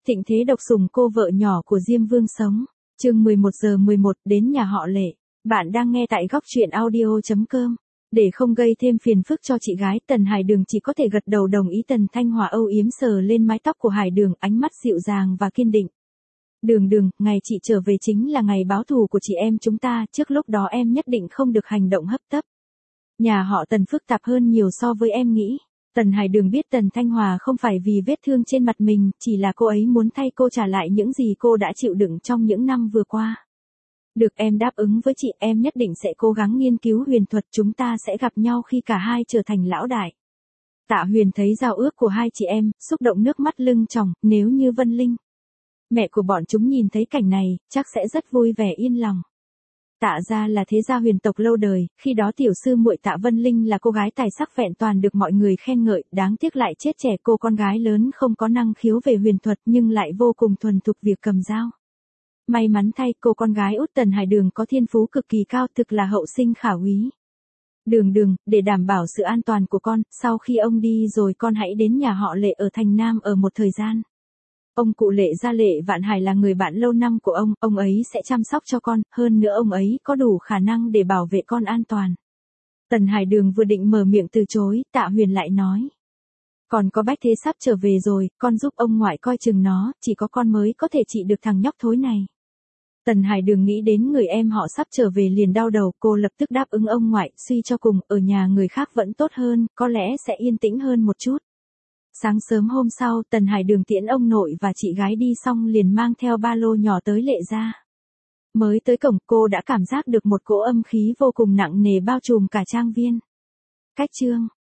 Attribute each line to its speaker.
Speaker 1: Thịnh thế độc sủng cô vợ nhỏ của Diêm Vương sống. Chương 11:11 đến nhà họ Lệ. Bạn đang nghe tại góc truyện audio.com. Để không gây thêm phiền phức cho chị gái, Tần Hải Đường chỉ có thể gật đầu đồng ý. Tần Thanh Hòa âu yếm sờ lên mái tóc của Hải Đường, ánh mắt dịu dàng và kiên định. Đường, ngày chị trở về chính là ngày báo thù của chị em chúng ta, trước lúc đó em nhất định không được hành động hấp tấp. Nhà họ Tần phức tạp hơn nhiều so với em nghĩ. Tần Hải Đường biết Tần Thanh Hòa không phải vì vết thương trên mặt mình, chỉ là cô ấy muốn thay cô trả lại những gì cô đã chịu đựng trong những năm vừa qua. Được, em đáp ứng với chị, em nhất định sẽ cố gắng nghiên cứu huyền thuật, chúng ta sẽ gặp nhau khi cả hai trở thành lão đại. Tạ Huyền thấy giao ước của hai chị em, xúc động nước mắt lưng tròng. Nếu như Vân Linh, mẹ của bọn chúng nhìn thấy cảnh này, chắc sẽ rất vui vẻ yên lòng. Tạ gia là thế gia huyền tộc lâu đời, khi đó tiểu sư muội Tạ Vân Linh là cô gái tài sắc vẹn toàn được mọi người khen ngợi, đáng tiếc lại chết trẻ. Cô con gái lớn không có năng khiếu về huyền thuật nhưng lại vô cùng thuần thục việc cầm dao. May mắn thay, cô con gái út Tần Hải Đường có thiên phú cực kỳ cao, thực là hậu sinh khả úy. Đường, để đảm bảo sự an toàn của con, sau khi ông đi rồi con hãy đến nhà họ Lệ ở thành Nam ở một thời gian. Ông cụ Lệ gia Lệ Vạn Hải là người bạn lâu năm của ông ấy sẽ chăm sóc cho con, hơn nữa ông ấy có đủ khả năng để bảo vệ con an toàn. Tần Hải Đường vừa định mở miệng từ chối, Tạ Huyền lại nói. Còn có Bách Thế sắp trở về rồi, con giúp ông ngoại coi chừng nó, chỉ có con mới có thể trị được thằng nhóc thối này. Tần Hải Đường nghĩ đến người em họ sắp trở về liền đau đầu, cô lập tức đáp ứng ông ngoại, suy cho cùng, ở nhà người khác vẫn tốt hơn, có lẽ sẽ yên tĩnh hơn một chút. Sáng sớm hôm sau, Tần Hải Đường tiễn ông nội và chị gái đi xong liền mang theo ba lô nhỏ tới Lệ gia. Mới tới cổng, cô đã cảm giác được một cỗ âm khí vô cùng nặng nề bao trùm cả trang viên. Cách chương